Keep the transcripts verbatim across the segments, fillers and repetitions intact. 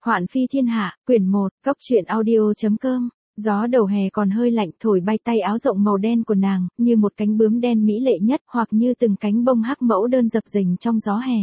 Hoạn phi thiên hạ, quyển một, cốc truyện audio.com. Gió đầu hè còn hơi lạnh thổi bay tay áo rộng màu đen của nàng, như một cánh bướm đen mỹ lệ nhất hoặc như từng cánh bông hắc mẫu đơn dập dềnh trong gió hè.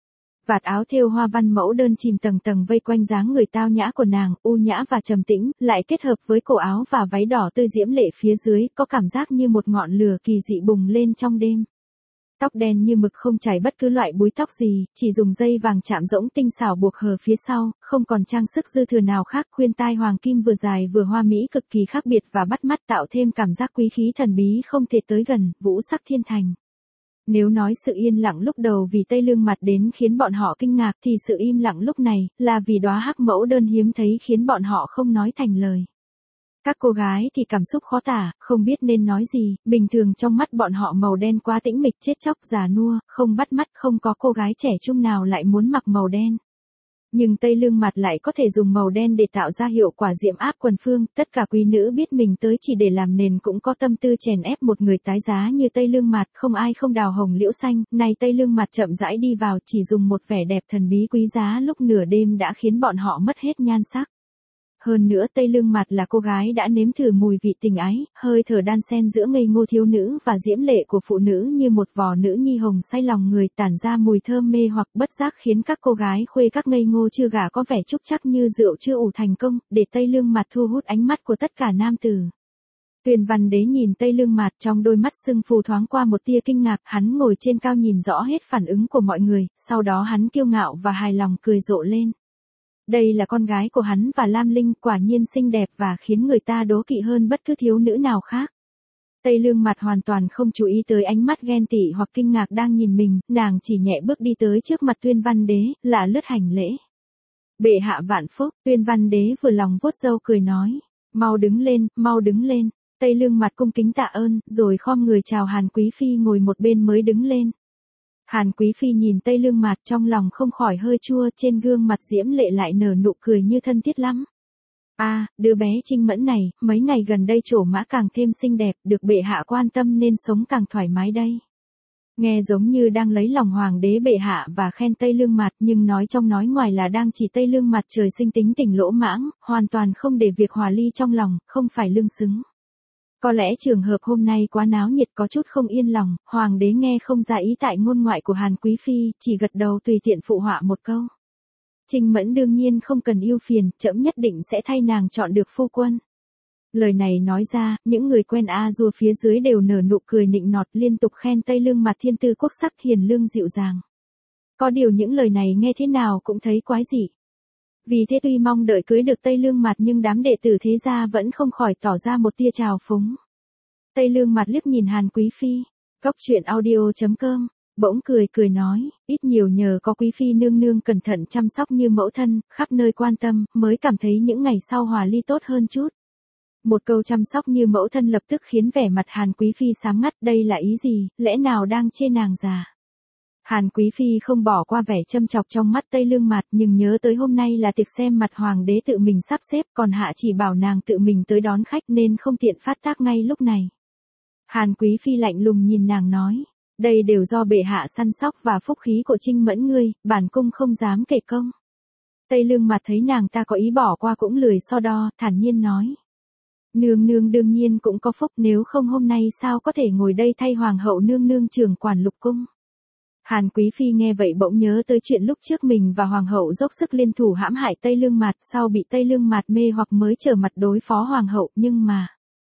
Vạt áo thêu hoa văn mẫu đơn chìm tầng tầng vây quanh dáng người tao nhã của nàng, u nhã và trầm tĩnh, lại kết hợp với cổ áo và váy đỏ tươi diễm lệ phía dưới, có cảm giác như một ngọn lửa kỳ dị bùng lên trong đêm. Tóc đen như mực không chảy bất cứ loại búi tóc gì, chỉ dùng dây vàng chạm rỗng tinh xảo buộc hờ phía sau, không còn trang sức dư thừa nào khác, khuyên tai hoàng kim vừa dài vừa hoa mỹ cực kỳ khác biệt và bắt mắt tạo thêm cảm giác quý khí thần bí không thể tới gần, vũ sắc thiên thành. Nếu nói sự yên lặng lúc đầu vì tây lương mặt đến khiến bọn họ kinh ngạc thì sự im lặng lúc này là vì đóa hắc mẫu đơn hiếm thấy khiến bọn họ không nói thành lời. Các cô gái thì cảm xúc khó tả, không biết nên nói gì, bình thường trong mắt bọn họ màu đen quá tĩnh mịch chết chóc già nua, không bắt mắt, không có cô gái trẻ trung nào lại muốn mặc màu đen. Nhưng tây lương mặt lại có thể dùng màu đen để tạo ra hiệu quả diễm áp quần phương, tất cả quý nữ biết mình tới chỉ để làm nền cũng có tâm tư chèn ép một người tái giá như tây lương mặt, không ai không đào hồng liễu xanh, nay tây lương mặt chậm rãi đi vào chỉ dùng một vẻ đẹp thần bí quý giá lúc nửa đêm đã khiến bọn họ mất hết nhan sắc. Hơn nữa tây lương mặt là cô gái đã nếm thử mùi vị tình ái, hơi thở đan xen giữa ngây ngô thiếu nữ và diễm lệ của phụ nữ như một vò nữ nhi hồng say lòng người tản ra mùi thơm mê hoặc bất giác khiến các cô gái khuê các ngây ngô chưa gả có vẻ trúc chắc như rượu chưa ủ thành công, để tây lương mặt thu hút ánh mắt của tất cả nam tử. Tuyền Văn Đế nhìn tây lương mặt trong đôi mắt sưng phù thoáng qua một tia kinh ngạc, hắn ngồi trên cao nhìn rõ hết phản ứng của mọi người, sau đó hắn kiêu ngạo và hài lòng cười rộ lên. Đây là con gái của hắn và Lam Linh, quả nhiên xinh đẹp và khiến người ta đố kỵ hơn bất cứ thiếu nữ nào khác. Tây lương mặt hoàn toàn không chú ý tới ánh mắt ghen tị hoặc kinh ngạc đang nhìn mình, nàng chỉ nhẹ bước đi tới trước mặt Tuyên Văn Đế, lạ lướt hành lễ. Bệ hạ vạn phúc, Tuyên Văn Đế vừa lòng vuốt râu cười nói, mau đứng lên, mau đứng lên. Tây lương mặt cung kính tạ ơn, rồi khom người chào Hàn Quý Phi ngồi một bên mới đứng lên. Hàn Quý Phi nhìn tây lương mặt trong lòng không khỏi hơi chua, trên gương mặt diễm lệ lại nở nụ cười như thân thiết lắm. A, à, đứa bé Trinh Mẫn này, mấy ngày gần đây trổ mã càng thêm xinh đẹp, được bệ hạ quan tâm nên sống càng thoải mái đây. Nghe giống như đang lấy lòng hoàng đế bệ hạ và khen tây lương mặt, nhưng nói trong nói ngoài là đang chỉ tây lương mặt trời sinh tính tình lỗ mãng, hoàn toàn không để việc hòa ly trong lòng, không phải lương xứng. Có lẽ trường hợp hôm nay quá náo nhiệt có chút không yên lòng, hoàng đế nghe không ra ý tại ngôn ngoại của Hàn Quý Phi, chỉ gật đầu tùy tiện phụ họa một câu. Trinh Mẫn đương nhiên không cần ưu phiền, trẫm nhất định sẽ thay nàng chọn được phu quân. Lời này nói ra, những người quen A Dua phía dưới đều nở nụ cười nịnh nọt liên tục khen tây lương mặt thiên tư quốc sắc hiền lương dịu dàng. Có điều những lời này nghe thế nào cũng thấy quái dị. Vì thế tuy mong đợi cưới được tây lương mặt nhưng đám đệ tử thế gia vẫn không khỏi tỏ ra một tia trào phúng. Tây lương mặt liếc nhìn Hàn Quý Phi, cốc truyện audio.com, bỗng cười cười nói, ít nhiều nhờ có Quý Phi nương nương cẩn thận chăm sóc như mẫu thân, khắp nơi quan tâm, mới cảm thấy những ngày sau hòa ly tốt hơn chút. Một câu chăm sóc như mẫu thân lập tức khiến vẻ mặt Hàn Quý Phi sáng ngắt, đây là ý gì, lẽ nào đang chê nàng già. Hàn Quý Phi không bỏ qua vẻ châm chọc trong mắt tây lương mặt, nhưng nhớ tới hôm nay là tiệc xem mặt hoàng đế tự mình sắp xếp, còn hạ chỉ bảo nàng tự mình tới đón khách nên không tiện phát tác ngay lúc này. Hàn Quý Phi lạnh lùng nhìn nàng nói, đây đều do bệ hạ săn sóc và phúc khí của Trinh Mẫn ngươi, bản cung không dám kể công. Tây lương mặt thấy nàng ta có ý bỏ qua cũng lười so đo, thản nhiên nói. Nương nương đương nhiên cũng có phúc, nếu không hôm nay sao có thể ngồi đây thay hoàng hậu nương nương trưởng quản lục cung. Hàn Quý Phi nghe vậy bỗng nhớ tới chuyện lúc trước mình và hoàng hậu dốc sức liên thủ hãm hại tây lương mặt, sau bị tây lương mặt mê hoặc mới trở mặt đối phó hoàng hậu, nhưng mà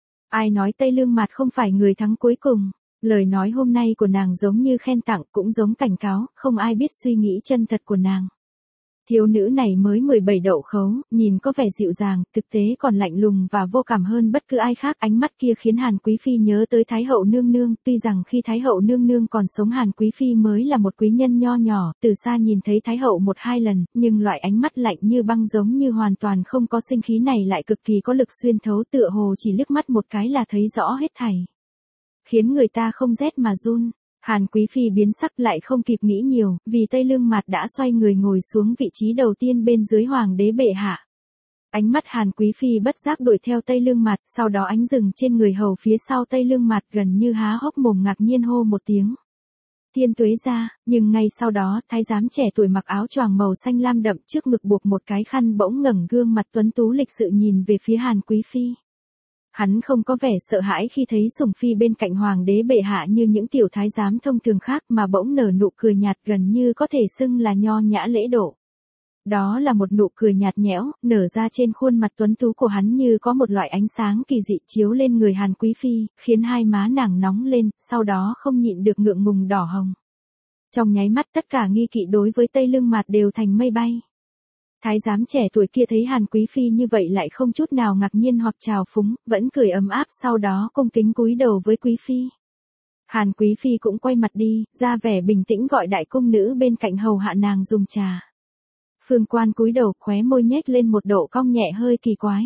ai nói tây lương mặt không phải người thắng cuối cùng. Lời nói hôm nay của nàng giống như khen tặng cũng giống cảnh cáo, không ai biết suy nghĩ chân thật của nàng. Thiếu nữ này mới mười bảy đậu khấu, nhìn có vẻ dịu dàng, thực tế còn lạnh lùng và vô cảm hơn bất cứ ai khác. Ánh mắt kia khiến Hàn Quý Phi nhớ tới Thái hậu nương nương, tuy rằng khi Thái hậu nương nương còn sống Hàn Quý Phi mới là một quý nhân nho nhỏ, từ xa nhìn thấy Thái hậu một hai lần, nhưng loại ánh mắt lạnh như băng giống như hoàn toàn không có sinh khí này lại cực kỳ có lực xuyên thấu, tựa hồ chỉ liếc mắt một cái là thấy rõ hết thảy. Khiến người ta không rét mà run. Hàn Quý Phi biến sắc lại không kịp nghĩ nhiều, vì tây lương mặt đã xoay người ngồi xuống vị trí đầu tiên bên dưới hoàng đế bệ hạ. Ánh mắt Hàn Quý Phi bất giác đuổi theo tây lương mặt, sau đó ánh dừng trên người hầu phía sau tây lương mặt gần như há hốc mồm ngạc nhiên hô một tiếng. Thiên Tuế gia, nhưng ngay sau đó, thái giám trẻ tuổi mặc áo choàng màu xanh lam đậm trước ngực buộc một cái khăn bỗng ngẩng gương mặt tuấn tú lịch sự nhìn về phía Hàn Quý Phi. Hắn không có vẻ sợ hãi khi thấy sủng phi bên cạnh hoàng đế bệ hạ như những tiểu thái giám thông thường khác mà bỗng nở nụ cười nhạt gần như có thể xưng là nho nhã lễ độ. Đó là một nụ cười nhạt nhẽo, nở ra trên khuôn mặt tuấn tú của hắn như có một loại ánh sáng kỳ dị chiếu lên người Hàn Quý Phi, khiến hai má nàng nóng lên, sau đó không nhịn được ngượng ngùng đỏ hồng. Trong nháy mắt tất cả nghi kỵ đối với Tây Lương Mạt đều thành mây bay. Thái giám trẻ tuổi kia thấy Hàn Quý Phi như vậy lại không chút nào ngạc nhiên hoặc trào phúng, vẫn cười ấm áp sau đó cung kính cúi đầu với Quý Phi. Hàn Quý Phi cũng quay mặt đi, ra vẻ bình tĩnh gọi đại cung nữ bên cạnh hầu hạ nàng dùng trà. Phương Quan cúi đầu khóe môi nhếch lên một độ cong nhẹ hơi kỳ quái.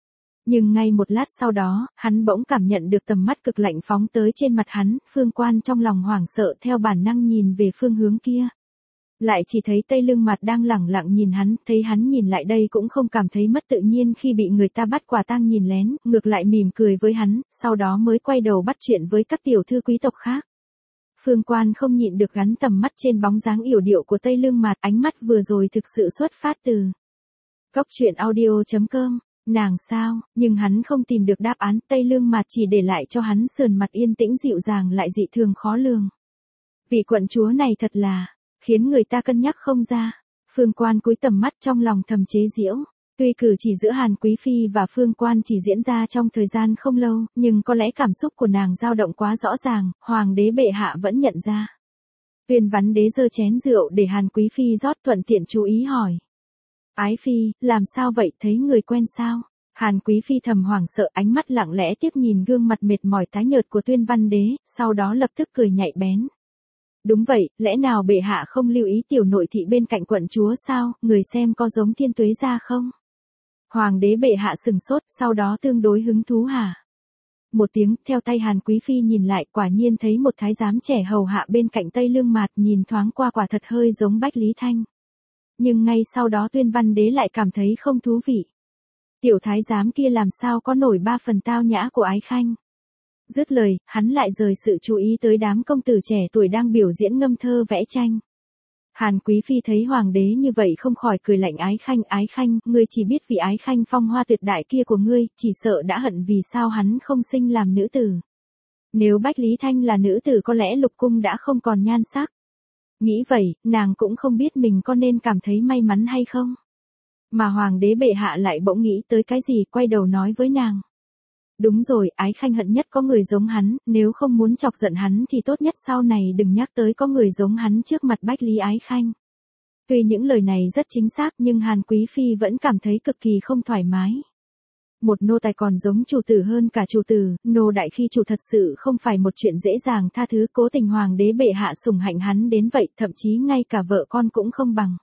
Nhưng ngay một lát sau đó, hắn bỗng cảm nhận được tầm mắt cực lạnh phóng tới trên mặt hắn, Phương Quan trong lòng hoảng sợ theo bản năng nhìn về phương hướng kia. Lại chỉ thấy Tây Lương Mạt đang lẳng lặng nhìn hắn, thấy hắn nhìn lại đây cũng không cảm thấy mất tự nhiên khi bị người ta bắt quả tang nhìn lén, ngược lại mỉm cười với hắn, sau đó mới quay đầu bắt chuyện với các tiểu thư quý tộc khác. Phương Quan không nhịn được gắn tầm mắt trên bóng dáng yểu điệu của Tây Lương Mạt, ánh mắt vừa rồi thực sự xuất phát từ Cốc truyện audio chấm com. Nàng sao, nhưng hắn không tìm được đáp án, Tây Lương Mạt chỉ để lại cho hắn sườn mặt yên tĩnh dịu dàng lại dị thường khó lường. Vị quận chúa này thật là khiến người ta cân nhắc không ra. Phương Quan cúi tầm mắt trong lòng thầm chế giễu. Tuy cử chỉ giữa Hàn Quý Phi và Phương Quan chỉ diễn ra trong thời gian không lâu, nhưng có lẽ cảm xúc của nàng dao động quá rõ ràng, hoàng đế bệ hạ vẫn nhận ra. Tuyên Văn Đế giơ chén rượu để Hàn Quý Phi rót, thuận tiện chú ý hỏi. Ái Phi, làm sao vậy, thấy người quen sao? Hàn Quý Phi thầm hoảng sợ, ánh mắt lặng lẽ tiếc nhìn gương mặt mệt mỏi tái nhợt của Tuyên Văn Đế, sau đó lập tức cười nhạy bén. Đúng vậy, lẽ nào bệ hạ không lưu ý tiểu nội thị bên cạnh quận chúa sao, người xem có giống Thiên Tuế gia không? Hoàng đế bệ hạ sừng sốt, sau đó tương đối hứng thú hả? Một tiếng, theo tay Hàn Quý Phi nhìn lại, quả nhiên thấy một thái giám trẻ hầu hạ bên cạnh Tây Lương Mạt, nhìn thoáng qua quả thật hơi giống Bách Lý Thanh. Nhưng ngay sau đó Tuyên Văn Đế lại cảm thấy không thú vị. Tiểu thái giám kia làm sao có nổi ba phần tao nhã của Ái Khanh. Dứt lời, hắn lại rời sự chú ý tới đám công tử trẻ tuổi đang biểu diễn ngâm thơ vẽ tranh. Hàn Quý Phi thấy hoàng đế như vậy không khỏi cười lạnh. Ái Khanh, Ái Khanh, ngươi chỉ biết vì Ái Khanh phong hoa tuyệt đại kia của ngươi, chỉ sợ đã hận vì sao hắn không sinh làm nữ tử. Nếu Bách Lý Thanh là nữ tử có lẽ lục cung đã không còn nhan sắc. Nghĩ vậy, nàng cũng không biết mình có nên cảm thấy may mắn hay không. Mà hoàng đế bệ hạ lại bỗng nghĩ tới cái gì, quay đầu nói với nàng. Đúng rồi, Ái Khanh hận nhất có người giống hắn, nếu không muốn chọc giận hắn thì tốt nhất sau này đừng nhắc tới có người giống hắn trước mặt Bách Lý Ái Khanh. Tuy những lời này rất chính xác nhưng Hàn Quý Phi vẫn cảm thấy cực kỳ không thoải mái. Một nô tài còn giống chủ tử hơn cả chủ tử, nô đại khi chủ thật sự không phải một chuyện dễ dàng tha thứ, cố tình hoàng đế bệ hạ sủng hạnh hắn đến vậy, thậm chí ngay cả vợ con cũng không bằng.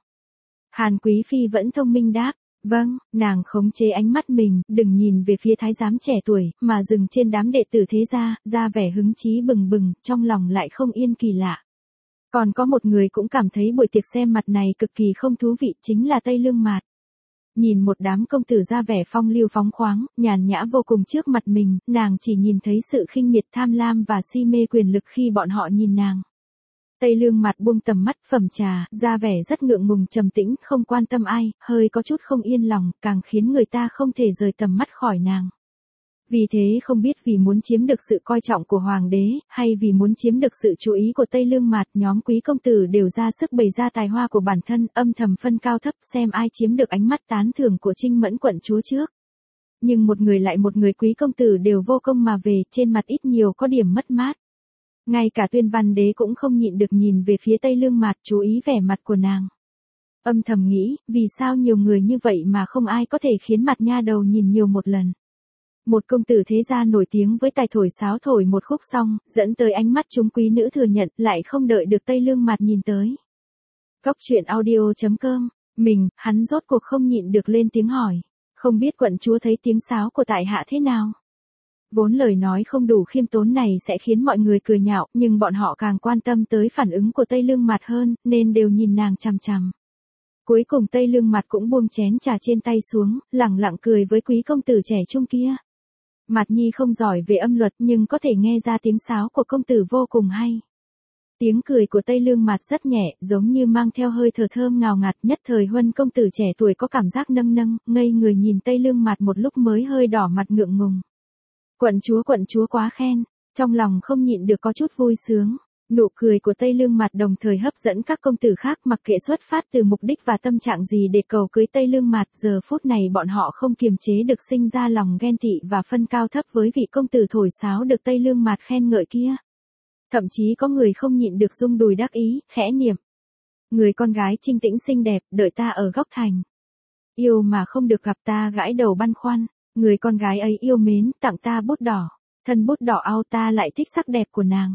Hàn Quý Phi vẫn thông minh đáp. Vâng, nàng khống chế ánh mắt mình, đừng nhìn về phía thái giám trẻ tuổi, mà dừng trên đám đệ tử thế gia, ra vẻ hứng chí bừng bừng, trong lòng lại không yên kỳ lạ. Còn có một người cũng cảm thấy buổi tiệc xem mặt này cực kỳ không thú vị, chính là Tây Lương Mạt. Nhìn một đám công tử ra vẻ phong lưu phóng khoáng, nhàn nhã vô cùng trước mặt mình, nàng chỉ nhìn thấy sự khinh miệt tham lam và si mê quyền lực khi bọn họ nhìn nàng. Tây Lương Mạt buông tầm mắt, phẩm trà, ra vẻ rất ngượng ngùng trầm tĩnh, không quan tâm ai, hơi có chút không yên lòng, càng khiến người ta không thể rời tầm mắt khỏi nàng. Vì thế không biết vì muốn chiếm được sự coi trọng của hoàng đế, hay vì muốn chiếm được sự chú ý của Tây Lương Mạt, nhóm quý công tử đều ra sức bày ra tài hoa của bản thân, âm thầm phân cao thấp xem ai chiếm được ánh mắt tán thưởng của Trinh Mẫn quận chúa trước. Nhưng một người lại một người quý công tử đều vô công mà về, trên mặt ít nhiều có điểm mất mát. Ngay cả Tuyên Văn Đế cũng không nhịn được nhìn về phía Tây Lương Mạt, chú ý vẻ mặt của nàng. Âm thầm nghĩ, vì sao nhiều người như vậy mà không ai có thể khiến mặt nha đầu nhìn nhiều một lần. Một công tử thế gia nổi tiếng với tài thổi sáo thổi một khúc xong, dẫn tới ánh mắt chúng quý nữ thừa nhận, lại không đợi được Tây Lương Mạt nhìn tới. Cốc truyện audio chấm com, mình, hắn rốt cuộc không nhịn được lên tiếng hỏi. Không biết quận chúa thấy tiếng sáo của tại hạ thế nào? Vốn lời nói không đủ khiêm tốn này sẽ khiến mọi người cười nhạo, nhưng bọn họ càng quan tâm tới phản ứng của Tây Lương Mạt hơn, nên đều nhìn nàng chằm chằm. Cuối cùng Tây Lương Mạt cũng buông chén trà trên tay xuống, lẳng lặng cười với quý công tử trẻ trung kia. Mạt Nhi không giỏi về âm luật nhưng có thể nghe ra tiếng sáo của công tử vô cùng hay. Tiếng cười của Tây Lương Mạt rất nhẹ, giống như mang theo hơi thở thơm ngào ngạt, nhất thời Huân công tử trẻ tuổi có cảm giác nâng nâng, ngây người nhìn Tây Lương Mạt một lúc mới hơi đỏ mặt ngượng ngùng. Quận chúa quận chúa quá khen, trong lòng không nhịn được có chút vui sướng. Nụ cười của Tây Lương Mạt đồng thời hấp dẫn các công tử khác, mặc kệ xuất phát từ mục đích và tâm trạng gì để cầu cưới Tây Lương Mạt, giờ phút này bọn họ không kiềm chế được sinh ra lòng ghen tị và phân cao thấp với vị công tử thổi sáo được Tây Lương Mạt khen ngợi kia. Thậm chí có người không nhịn được rung đùi đắc ý, khẽ niệm. Người con gái trinh tĩnh xinh đẹp, đợi ta ở góc thành. Yêu mà không được gặp ta gãi đầu băn khoăn, người con gái ấy yêu mến, tặng ta bút đỏ, thân bút đỏ ao ta lại thích sắc đẹp của nàng.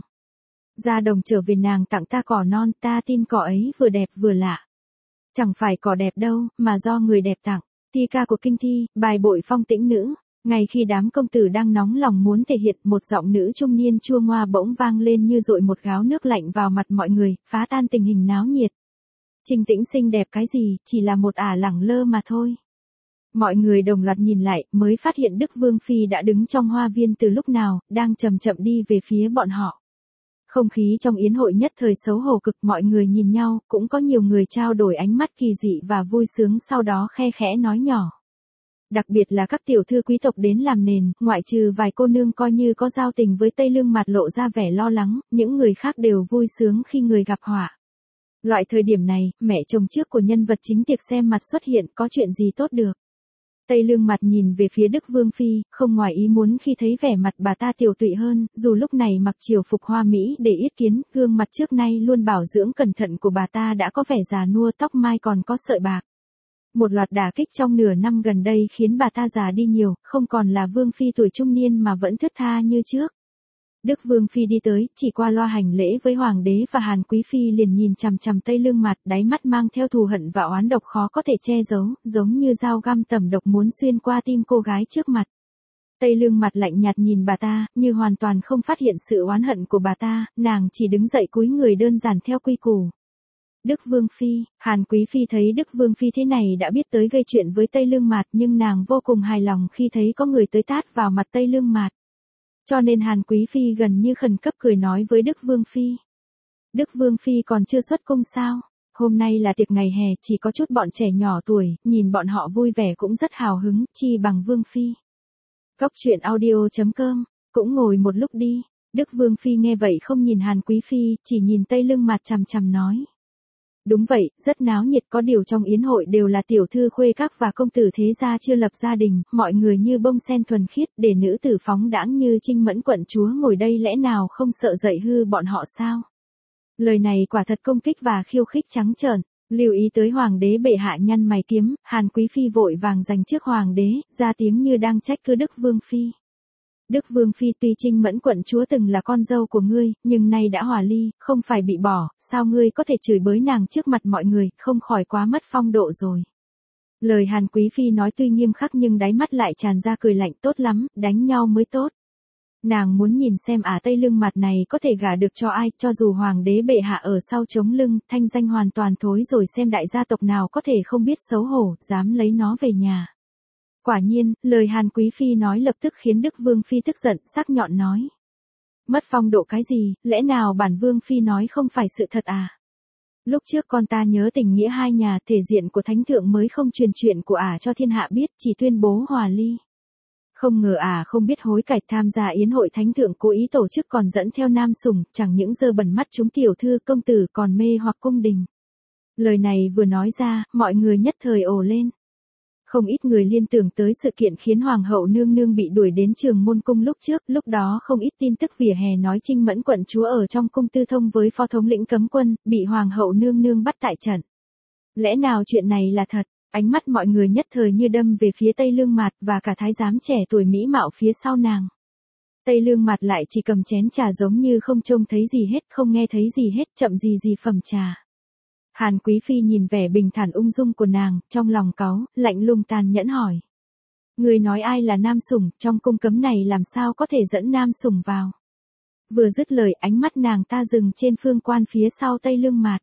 Ra đồng trở về nàng tặng ta cỏ non, ta tin cỏ ấy vừa đẹp vừa lạ. Chẳng phải cỏ đẹp đâu, mà do người đẹp tặng. Thi ca của kinh thi, bài bội phong tĩnh nữ. Ngay khi đám công tử đang nóng lòng muốn thể hiện, một giọng nữ trung niên chua ngoa bỗng vang lên như dội một gáo nước lạnh vào mặt mọi người, phá tan tình hình náo nhiệt. Trinh tĩnh xinh đẹp cái gì, chỉ là một ả lẳng lơ mà thôi. Mọi người đồng loạt nhìn lại, mới phát hiện Đức Vương Phi đã đứng trong hoa viên từ lúc nào, đang chậm chậm đi về phía bọn họ. Không khí trong yến hội nhất thời xấu hổ cực, mọi người nhìn nhau, cũng có nhiều người trao đổi ánh mắt kỳ dị và vui sướng, sau đó khe khẽ nói nhỏ. Đặc biệt là các tiểu thư quý tộc đến làm nền, ngoại trừ vài cô nương coi như có giao tình với Tây Lương Mạt lộ ra vẻ lo lắng, những người khác đều vui sướng khi người gặp họa. Loại thời điểm này, mẹ chồng trước của nhân vật chính tiệc xem mặt xuất hiện, có chuyện gì tốt được. Tây Lương Mạt nhìn về phía Đức Vương Phi, không ngoài ý muốn khi thấy vẻ mặt bà ta tiều tụy hơn, dù lúc này mặc triều phục hoa mỹ để yết kiến, gương mặt trước nay luôn bảo dưỡng cẩn thận của bà ta đã có vẻ già nua, tóc mai còn có sợi bạc. Một loạt đả kích trong nửa năm gần đây khiến bà ta già đi nhiều, không còn là Vương Phi tuổi trung niên mà vẫn thướt tha như trước. Đức Vương Phi đi tới, chỉ qua loa hành lễ với Hoàng đế và Hàn Quý Phi liền nhìn chằm chằm Tây Lương Mạt, đáy mắt mang theo thù hận và oán độc khó có thể che giấu, giống như dao găm tẩm độc muốn xuyên qua tim cô gái trước mặt. Tây Lương Mạt lạnh nhạt nhìn bà ta, như hoàn toàn không phát hiện sự oán hận của bà ta, nàng chỉ đứng dậy cúi người đơn giản theo quy củ. Đức Vương Phi, Hàn Quý Phi thấy Đức Vương Phi thế này đã biết tới gây chuyện với Tây Lương Mạt, nhưng nàng vô cùng hài lòng khi thấy có người tới tát vào mặt Tây Lương Mạt. Cho nên Hàn Quý Phi gần như khẩn cấp cười nói với Đức Vương Phi. Đức Vương Phi còn chưa xuất cung sao? Hôm nay là tiệc ngày hè, chỉ có chút bọn trẻ nhỏ tuổi, nhìn bọn họ vui vẻ cũng rất hào hứng, chi bằng Vương Phi. Cóc truyện audio chấm com, cũng ngồi một lúc đi. Đức Vương Phi nghe vậy không nhìn Hàn Quý Phi, chỉ nhìn Tây Lương Mạt chằm chằm nói. Đúng vậy, rất náo nhiệt, có điều trong yến hội đều là tiểu thư khuê các và công tử thế gia chưa lập gia đình, mọi người như bông sen thuần khiết, để nữ tử phóng đãng như Trinh Mẫn quận chúa ngồi đây lẽ nào không sợ dậy hư bọn họ sao? Lời này quả thật công kích và khiêu khích trắng trợn. Lưu ý tới Hoàng đế bệ hạ nhăn mày kiếm, Hàn Quý Phi vội vàng giành trước Hoàng đế, ra tiếng như đang trách cứ Đức Vương Phi. Đức Vương Phi, tuy Trinh Mẫn quận chúa từng là con dâu của ngươi, nhưng nay đã hòa ly, không phải bị bỏ, sao ngươi có thể chửi bới nàng trước mặt mọi người, không khỏi quá mất phong độ rồi. Lời Hàn Quý Phi nói tuy nghiêm khắc nhưng đáy mắt lại tràn ra cười lạnh, tốt lắm, đánh nhau mới tốt. Nàng muốn nhìn xem ả Tây Lương Mạt này có thể gả được cho ai, cho dù Hoàng đế bệ hạ ở sau chống lưng, thanh danh hoàn toàn thối rồi, xem đại gia tộc nào có thể không biết xấu hổ, dám lấy nó về nhà. Quả nhiên, lời Hàn Quý Phi nói lập tức khiến Đức Vương Phi tức giận, sắc nhọn nói. Mất phong độ cái gì, lẽ nào bản Vương Phi nói không phải sự thật à? Lúc trước con ta nhớ tình nghĩa hai nhà, thể diện của thánh thượng mới không truyền chuyện của ả cho thiên hạ biết, chỉ tuyên bố hòa ly. Không ngờ ả không biết hối cải, tham gia yến hội thánh thượng cố ý tổ chức còn dẫn theo nam sủng, chẳng những dơ bẩn mắt chúng tiểu thư công tử còn mê hoặc cung đình. Lời này vừa nói ra, mọi người nhất thời ồ lên. Không ít người liên tưởng tới sự kiện khiến Hoàng hậu nương nương bị đuổi đến Trường Môn cung lúc trước, lúc đó không ít tin tức vỉa hè nói Trinh Mẫn quận chúa ở trong cung tư thông với phó thống lĩnh cấm quân, bị Hoàng hậu nương nương bắt tại trận. Lẽ nào chuyện này là thật? Ánh mắt mọi người nhất thời như đâm về phía Tây Lương Mạt và cả thái giám trẻ tuổi mỹ mạo phía sau nàng. Tây Lương Mạt lại chỉ cầm chén trà giống như không trông thấy gì hết, không nghe thấy gì hết, chậm gì gì phẩm trà. Hàn Quý Phi nhìn vẻ bình thản ung dung của nàng, trong lòng cáu, lạnh lùng tàn nhẫn hỏi. Người nói ai là nam sủng, trong cung cấm này làm sao có thể dẫn nam sủng vào? Vừa dứt lời, ánh mắt nàng ta dừng trên phương quan phía sau Tây Lương Mạt.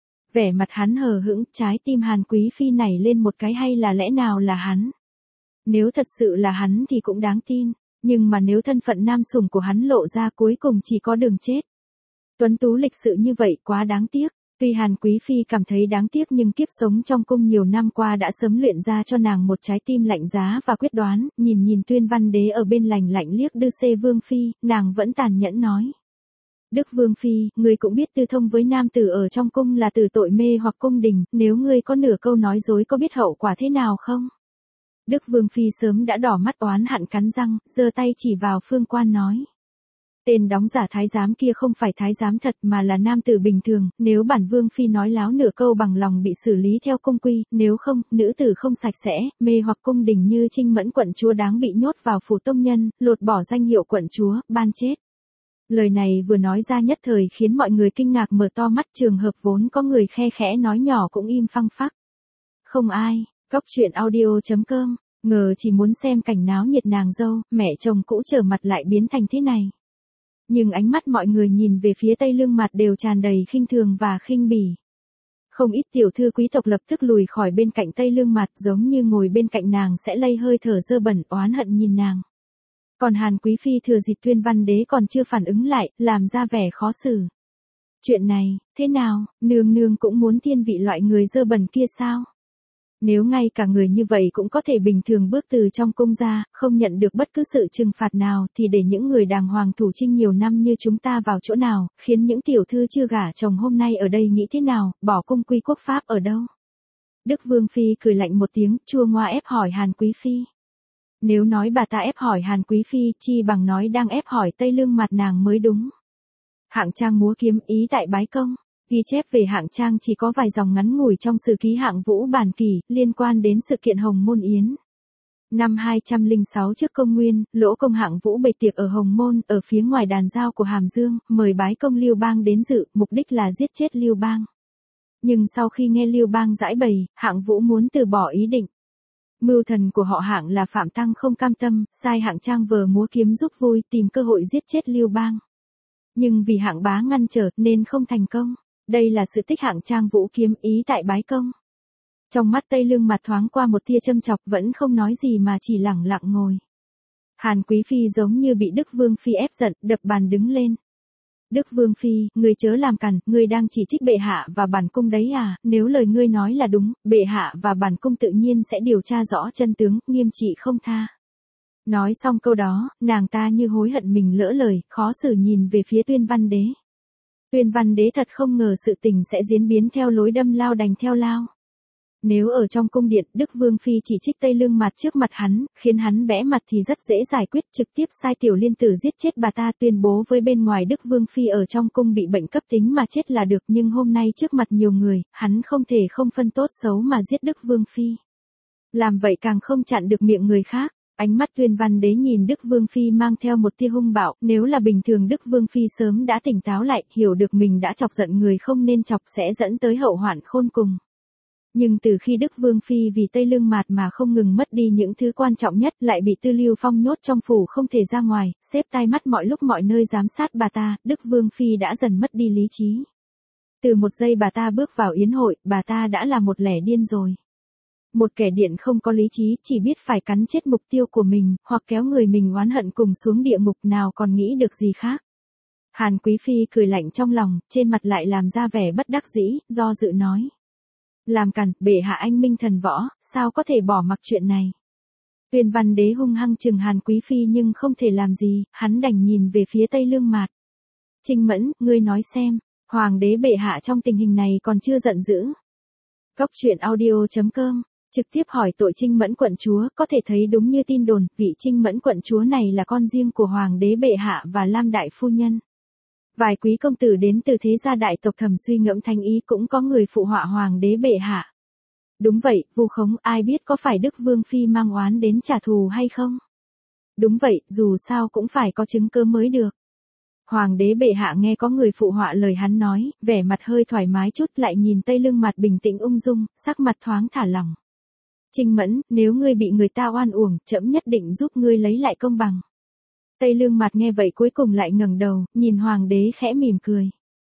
Vẻ mặt hắn hờ hững, trái tim Hàn Quý Phi nảy lên một cái, hay là lẽ nào là hắn? Nếu thật sự là hắn thì cũng đáng tin, nhưng mà nếu thân phận nam sủng của hắn lộ ra cuối cùng chỉ có đường chết. Tuấn tú lịch sự như vậy quá đáng tiếc. Tuy Hàn Quý Phi cảm thấy đáng tiếc nhưng kiếp sống trong cung nhiều năm qua đã sớm luyện ra cho nàng một trái tim lạnh giá và quyết đoán, nhìn nhìn Tuyên Văn Đế ở bên lành lạnh liếc Đư Xê Vương Phi, nàng vẫn tàn nhẫn nói. Đức Vương Phi, ngươi cũng biết tư thông với nam tử ở trong cung là từ tội mê hoặc cung đình, nếu ngươi có nửa câu nói dối có biết hậu quả thế nào không? Đức Vương Phi sớm đã đỏ mắt oán hận cắn răng, giơ tay chỉ vào Phương Quan nói. Tên đóng giả thái giám kia không phải thái giám thật mà là nam tử bình thường, nếu bản Vương Phi nói láo nửa câu bằng lòng bị xử lý theo cung quy, nếu không, nữ tử không sạch sẽ, mê hoặc cung đình như Trinh Mẫn quận chúa đáng bị nhốt vào phủ tông nhân, lột bỏ danh hiệu quận chúa, ban chết. Lời này vừa nói ra nhất thời khiến mọi người kinh ngạc mở to mắt, trường hợp vốn có người khe khẽ nói nhỏ cũng im phăng phắc. Không ai, Cóc truyện audio chấm com, ngờ chỉ muốn xem cảnh náo nhiệt nàng dâu, mẹ chồng cũ trở mặt lại biến thành thế này. Nhưng ánh mắt mọi người nhìn về phía Tây Lương Mặt đều tràn đầy khinh thường và khinh bỉ. Không ít tiểu thư quý tộc lập tức lùi khỏi bên cạnh Tây Lương Mặt giống như ngồi bên cạnh nàng sẽ lây hơi thở dơ bẩn oán hận nhìn nàng. Còn Hàn Quý Phi thừa dịp Tuyên Văn Đế còn chưa phản ứng lại, làm ra vẻ khó xử. Chuyện này, thế nào, nương nương cũng muốn thiên vị loại người dơ bẩn kia sao? Nếu ngay cả người như vậy cũng có thể bình thường bước từ trong cung ra, không nhận được bất cứ sự trừng phạt nào thì để những người đàng hoàng thủ chinh nhiều năm như chúng ta vào chỗ nào, khiến những tiểu thư chưa gả chồng hôm nay ở đây nghĩ thế nào, bỏ cung quy quốc pháp ở đâu? Đức Vương Phi cười lạnh một tiếng, chua ngoa ép hỏi Hàn Quý Phi. Nếu nói bà ta ép hỏi Hàn Quý Phi, chi bằng nói đang ép hỏi Tây Lương Mặt nàng mới đúng. Hạng Trang múa kiếm ý tại bái công. Ghi chép về Hạng Trang chỉ có vài dòng ngắn ngủi trong sử ký Hạng Vũ Bản Kỷ, liên quan đến sự kiện Hồng Môn Yến. Năm hai trăm lẻ sáu trước công nguyên, Lỗ Công Hạng Vũ bày tiệc ở Hồng Môn, ở phía ngoài đàn giao của Hàm Dương, mời bái công Lưu Bang đến dự, mục đích là giết chết Lưu Bang. Nhưng sau khi nghe Lưu Bang giải bày, Hạng Vũ muốn từ bỏ ý định. Mưu thần của họ Hạng là Phạm Tăng không cam tâm, sai Hạng Trang vờ múa kiếm giúp vui tìm cơ hội giết chết Lưu Bang. Nhưng vì Hạng bá ngăn trở nên không thành công. Đây là sự tích Hạng Trang vũ kiếm ý tại bái công. Trong mắt Tây Lương Mặt thoáng qua một tia châm chọc vẫn không nói gì mà chỉ lẳng lặng ngồi. Hàn Quý Phi giống như bị Đức Vương Phi ép giận, đập bàn đứng lên. Đức Vương Phi, ngươi chớ làm cằn, ngươi đang chỉ trích bệ hạ và bản cung đấy à, nếu lời ngươi nói là đúng, bệ hạ và bản cung tự nhiên sẽ điều tra rõ chân tướng, nghiêm trị không tha. Nói xong câu đó, nàng ta như hối hận mình lỡ lời, khó xử nhìn về phía Tuyên Văn Đế. Tuyên Văn Đế thật không ngờ sự tình sẽ diễn biến theo lối đâm lao đành theo lao. Nếu ở trong cung điện, Đức Vương Phi chỉ trích Tây Lương Mặt trước mặt hắn, khiến hắn bẽ mặt thì rất dễ giải quyết, trực tiếp sai tiểu liên tử giết chết bà ta, tuyên bố với bên ngoài Đức Vương Phi ở trong cung bị bệnh cấp tính mà chết là được, nhưng hôm nay trước mặt nhiều người, hắn không thể không phân tốt xấu mà giết Đức Vương Phi. Làm vậy càng không chặn được miệng người khác. Ánh mắt Tuyên Văn Đế nhìn Đức Vương Phi mang theo một tia hung bạo, nếu là bình thường Đức Vương Phi sớm đã tỉnh táo lại, hiểu được mình đã chọc giận người không nên chọc sẽ dẫn tới hậu hoạn khôn cùng. Nhưng từ khi Đức Vương Phi vì Tây Lương Mạt mà không ngừng mất đi những thứ quan trọng nhất, lại bị Tư Lưu Phong nhốt trong phủ không thể ra ngoài, xếp tai mắt mọi lúc mọi nơi giám sát bà ta, Đức Vương Phi đã dần mất đi lý trí. Từ một giây bà ta bước vào yến hội, bà ta đã là một lẻ điên rồi. Một kẻ điện không có lý trí, chỉ biết phải cắn chết mục tiêu của mình, hoặc kéo người mình oán hận cùng xuống địa ngục, nào còn nghĩ được gì khác. Hàn Quý Phi cười lạnh trong lòng, trên mặt lại làm ra vẻ bất đắc dĩ, do dự nói. Làm càn, bệ hạ anh minh thần võ, sao có thể bỏ mặc chuyện này. Tuyên Văn Đế hung hăng chừng Hàn Quý Phi nhưng không thể làm gì, hắn đành nhìn về phía Tây Lương Mạt. Trinh Mẫn, ngươi nói xem, Hoàng đế bệ hạ trong tình hình này còn chưa giận dữ. Cóc truyện audio chấm com trực tiếp hỏi tội Trinh Mẫn quận chúa, có thể thấy đúng như tin đồn, vị Trinh Mẫn quận chúa này là con riêng của Hoàng đế bệ hạ và Lam đại phu nhân. Vài quý công tử đến từ thế gia đại tộc thầm suy ngẫm thanh ý cũng có người phụ họa Hoàng đế bệ hạ. Đúng vậy, vu khống, ai biết có phải Đức Vương Phi mang oán đến trả thù hay không? Đúng vậy, dù sao cũng phải có chứng cứ mới được. Hoàng đế bệ hạ nghe có người phụ họa lời hắn nói, vẻ mặt hơi thoải mái chút, lại nhìn Tây Lương Mặt bình tĩnh ung dung, sắc mặt thoáng thả lỏng. Trinh Mẫn, nếu ngươi bị người ta oan uổng, trẫm nhất định giúp ngươi lấy lại công bằng. Tây Lương Mặt nghe vậy cuối cùng lại ngẩng đầu, nhìn Hoàng đế khẽ mỉm cười.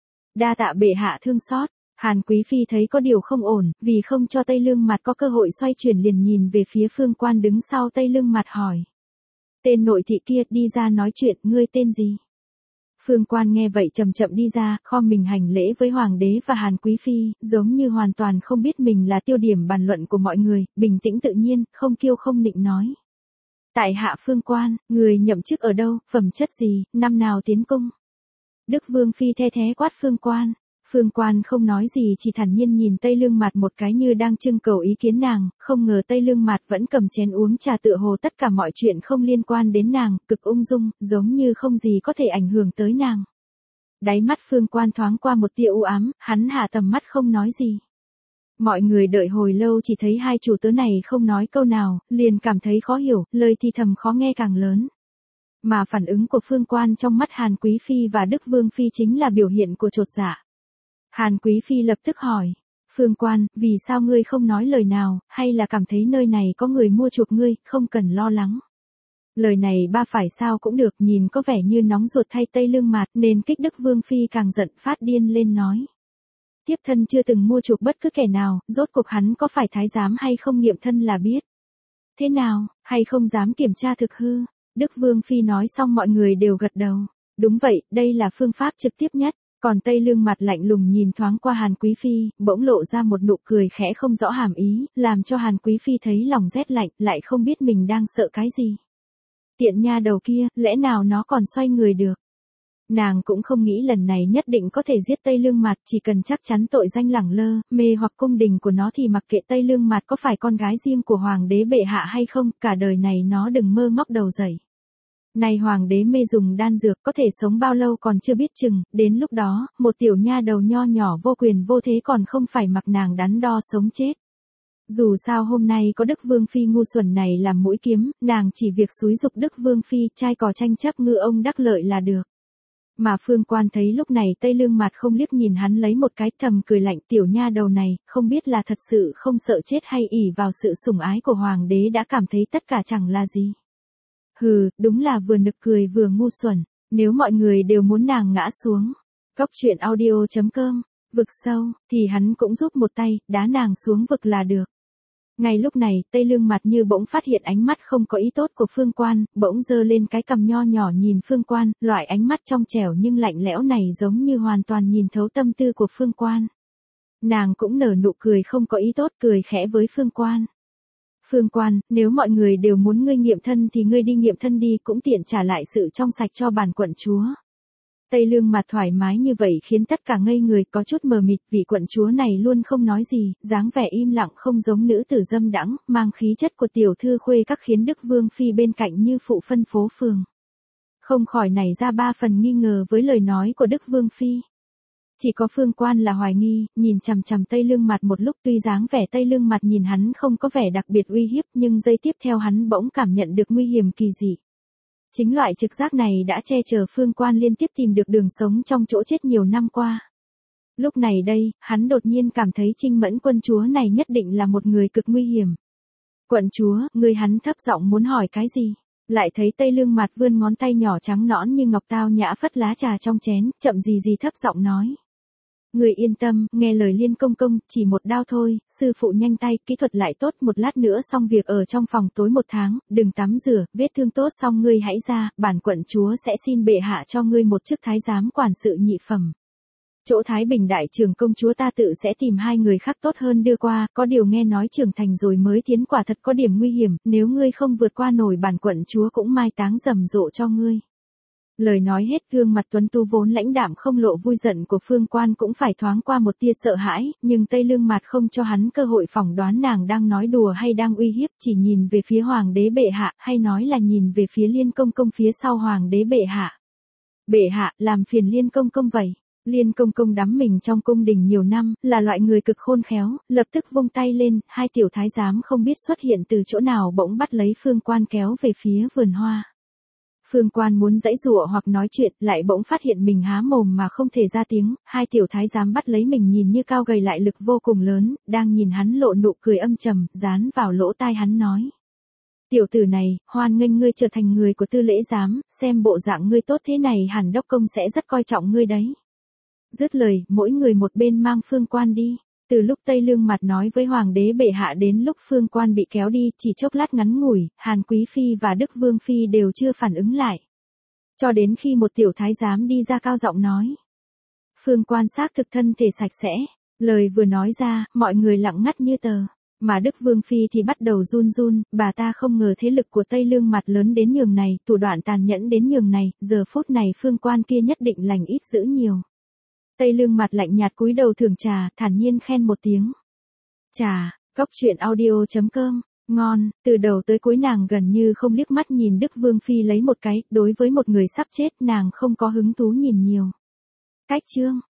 Đa tạ bệ hạ thương xót. Hàn Quý Phi thấy có điều không ổn, vì không cho Tây Lương Mặt có cơ hội xoay chuyển liền nhìn về phía Phương Quan đứng sau Tây Lương Mặt hỏi. Tên nội thị kia đi ra nói chuyện, ngươi tên gì? Phương Quan nghe vậy chậm chậm đi ra, khom mình hành lễ với Hoàng đế và Hàn Quý Phi, giống như hoàn toàn không biết mình là tiêu điểm bàn luận của mọi người, bình tĩnh tự nhiên, không kiêu không nịnh nói. Tại hạ Phương Quan, người nhậm chức ở đâu, phẩm chất gì, năm nào tiến cung? Đức Vương Phi the thé quát Phương Quan. Phương Quan không nói gì chỉ thản nhiên nhìn Tây Lương Mạt một cái như đang trưng cầu ý kiến nàng, không ngờ Tây Lương Mạt vẫn cầm chén uống trà tựa hồ tất cả mọi chuyện không liên quan đến nàng, cực ung dung, giống như không gì có thể ảnh hưởng tới nàng. Đáy mắt Phương Quan thoáng qua một tia u ám, hắn hạ tầm mắt không nói gì. Mọi người đợi hồi lâu chỉ thấy hai chủ tớ này không nói câu nào, liền cảm thấy khó hiểu, lời thì thầm khó nghe càng lớn. Mà phản ứng của Phương Quan trong mắt Hàn Quý Phi và Đức Vương Phi chính là biểu hiện của chột dạ. Hàn Quý Phi lập tức hỏi, Phương Quan, vì sao ngươi không nói lời nào, hay là cảm thấy nơi này có người mua chuộc ngươi, không cần lo lắng. Lời này ba phải sao cũng được, nhìn có vẻ như nóng ruột thay Tây Lương Mạt nên kích Đức Vương Phi càng giận phát điên lên nói. Tiếp thân chưa từng mua chuộc bất cứ kẻ nào, rốt cuộc hắn có phải thái giám hay không nghiệm thân là biết. Thế nào, hay không dám kiểm tra thực hư? Đức Vương Phi nói xong mọi người đều gật đầu. Đúng vậy, đây là phương pháp trực tiếp nhất. Còn Tây Lương Mặt lạnh lùng nhìn thoáng qua Hàn Quý Phi, bỗng lộ ra một nụ cười khẽ không rõ hàm ý, làm cho Hàn Quý Phi thấy lòng rét lạnh, lại không biết mình đang sợ cái gì. Tiện nha đầu kia, lẽ nào nó còn xoay người được? Nàng cũng không nghĩ lần này nhất định có thể giết Tây Lương Mặt, chỉ cần chắc chắn tội danh lẳng lơ, mê hoặc cung đình của nó thì mặc kệ Tây Lương Mặt có phải con gái riêng của Hoàng đế bệ hạ hay không, cả đời này nó đừng mơ ngóc đầu dậy. Này Hoàng đế mê dùng đan dược có thể sống bao lâu còn chưa biết chừng, đến lúc đó, một tiểu nha đầu nho nhỏ vô quyền vô thế còn không phải mặc nàng đắn đo sống chết. Dù sao hôm nay có Đức Vương Phi ngu xuẩn này làm mũi kiếm, nàng chỉ việc xúi giục Đức Vương Phi trai cò tranh chấp ngư ông đắc lợi là được. Mà Phương Quan thấy lúc này Tây Lương Mạt không liếc nhìn hắn lấy một cái thầm cười lạnh tiểu nha đầu này, không biết là thật sự không sợ chết hay ỷ vào sự sủng ái của Hoàng đế đã cảm thấy tất cả chẳng là gì. Hừ, đúng là vừa nực cười vừa ngu xuẩn, nếu mọi người đều muốn nàng ngã xuống. Cóc truyện audio chấm com, vực sâu, thì hắn cũng giúp một tay, đá nàng xuống vực là được. Ngay lúc này, Tây Lương Mặt như bỗng phát hiện ánh mắt không có ý tốt của Phương Quan, bỗng giơ lên cái cằm nho nhỏ nhìn Phương Quan, loại ánh mắt trong trẻo nhưng lạnh lẽo này giống như hoàn toàn nhìn thấu tâm tư của Phương Quan. Nàng cũng nở nụ cười không có ý tốt, cười khẽ với Phương Quan. Phương Quan, nếu mọi người đều muốn ngươi nghiệm thân thì ngươi đi nghiệm thân đi, cũng tiện trả lại sự trong sạch cho bản quận chúa. Tây Lương Mặt thoải mái như vậy khiến tất cả ngây người, có chút mờ mịt, vị quận chúa này luôn không nói gì, dáng vẻ im lặng không giống nữ tử dâm đãng, mang khí chất của tiểu thư khuê các khiến Đức Vương Phi bên cạnh như phụ phân phố phường. Không khỏi nảy ra ba phần nghi ngờ với lời nói của Đức Vương Phi. Chỉ có Phương Quan là hoài nghi, nhìn chằm chằm Tây Lương Mặt một lúc, tuy dáng vẻ Tây Lương Mặt nhìn hắn không có vẻ đặc biệt uy hiếp nhưng giây tiếp theo hắn bỗng cảm nhận được nguy hiểm kỳ dị. Chính loại trực giác này đã che chở Phương Quan liên tiếp tìm được đường sống trong chỗ chết nhiều năm qua. Lúc này đây, hắn đột nhiên cảm thấy Trinh Mẫn quân chúa này nhất định là một người cực nguy hiểm. Quận chúa, người hắn thấp giọng muốn hỏi cái gì? Lại thấy Tây Lương Mặt vươn ngón tay nhỏ trắng nõn như ngọc tao nhã phất lá trà trong chén, chậm gì gì thấp giọng nói. Người yên tâm, nghe lời Liên công công, chỉ một đao thôi, sư phụ nhanh tay, kỹ thuật lại tốt, một lát nữa xong việc ở trong phòng tối một tháng, đừng tắm rửa, vết thương tốt xong ngươi hãy ra, bản quận chúa sẽ xin bệ hạ cho ngươi một chức thái giám quản sự nhị phẩm. Chỗ Thái Bình đại trưởng công chúa ta tự sẽ tìm hai người khác tốt hơn đưa qua, có điều nghe nói trưởng thành rồi mới tiến quả thật có điểm nguy hiểm, nếu ngươi không vượt qua nổi bản quận chúa cũng mai táng rầm rộ cho ngươi. Lời nói hết, gương mặt tuấn tu vốn lãnh đạm không lộ vui giận của Phương Quan cũng phải thoáng qua một tia sợ hãi, nhưng Tây Lương Mặt không cho hắn cơ hội phỏng đoán nàng đang nói đùa hay đang uy hiếp, chỉ nhìn về phía Hoàng đế bệ hạ, hay nói là nhìn về phía Liên công công phía sau Hoàng đế bệ hạ. Bệ hạ, làm phiền Liên công công vậy. Liên công công đắm mình trong cung đình nhiều năm, là loại người cực khôn khéo, lập tức vung tay lên, hai tiểu thái giám không biết xuất hiện từ chỗ nào bỗng bắt lấy Phương Quan kéo về phía vườn hoa. Phương Quan muốn giãy giụa hoặc nói chuyện, lại bỗng phát hiện mình há mồm mà không thể ra tiếng, hai tiểu thái giám bắt lấy mình nhìn như cao gầy lại lực vô cùng lớn, đang nhìn hắn lộ nụ cười âm trầm, dán vào lỗ tai hắn nói. Tiểu tử này, hoan nghênh ngươi trở thành người của tư lễ giám, xem bộ dạng ngươi tốt thế này hẳn đốc công sẽ rất coi trọng ngươi đấy. Dứt lời, mỗi người một bên mang Phương Quan đi. Từ lúc Tây Lương Mặt nói với Hoàng đế bệ hạ đến lúc Phương Quan bị kéo đi, chỉ chốc lát ngắn ngủi, Hàn Quý Phi và Đức Vương Phi đều chưa phản ứng lại. Cho đến khi một tiểu thái giám đi ra cao giọng nói. Phương Quan xác thực thân thể sạch sẽ. Lời vừa nói ra, mọi người lặng ngắt như tờ. Mà Đức Vương Phi thì bắt đầu run run, bà ta không ngờ thế lực của Tây Lương mặt lớn đến nhường này, thủ đoạn tàn nhẫn đến nhường này, giờ phút này Phương Quan kia nhất định lành ít dữ nhiều. Tây Lương mặt lạnh nhạt cúi đầu thưởng trà, thản nhiên khen một tiếng. Trà, cốc truyện audio chấm com, ngon, từ đầu tới cuối nàng gần như không liếc mắt nhìn Đức Vương Phi lấy một cái, đối với một người sắp chết nàng không có hứng thú nhìn nhiều. Cách chương.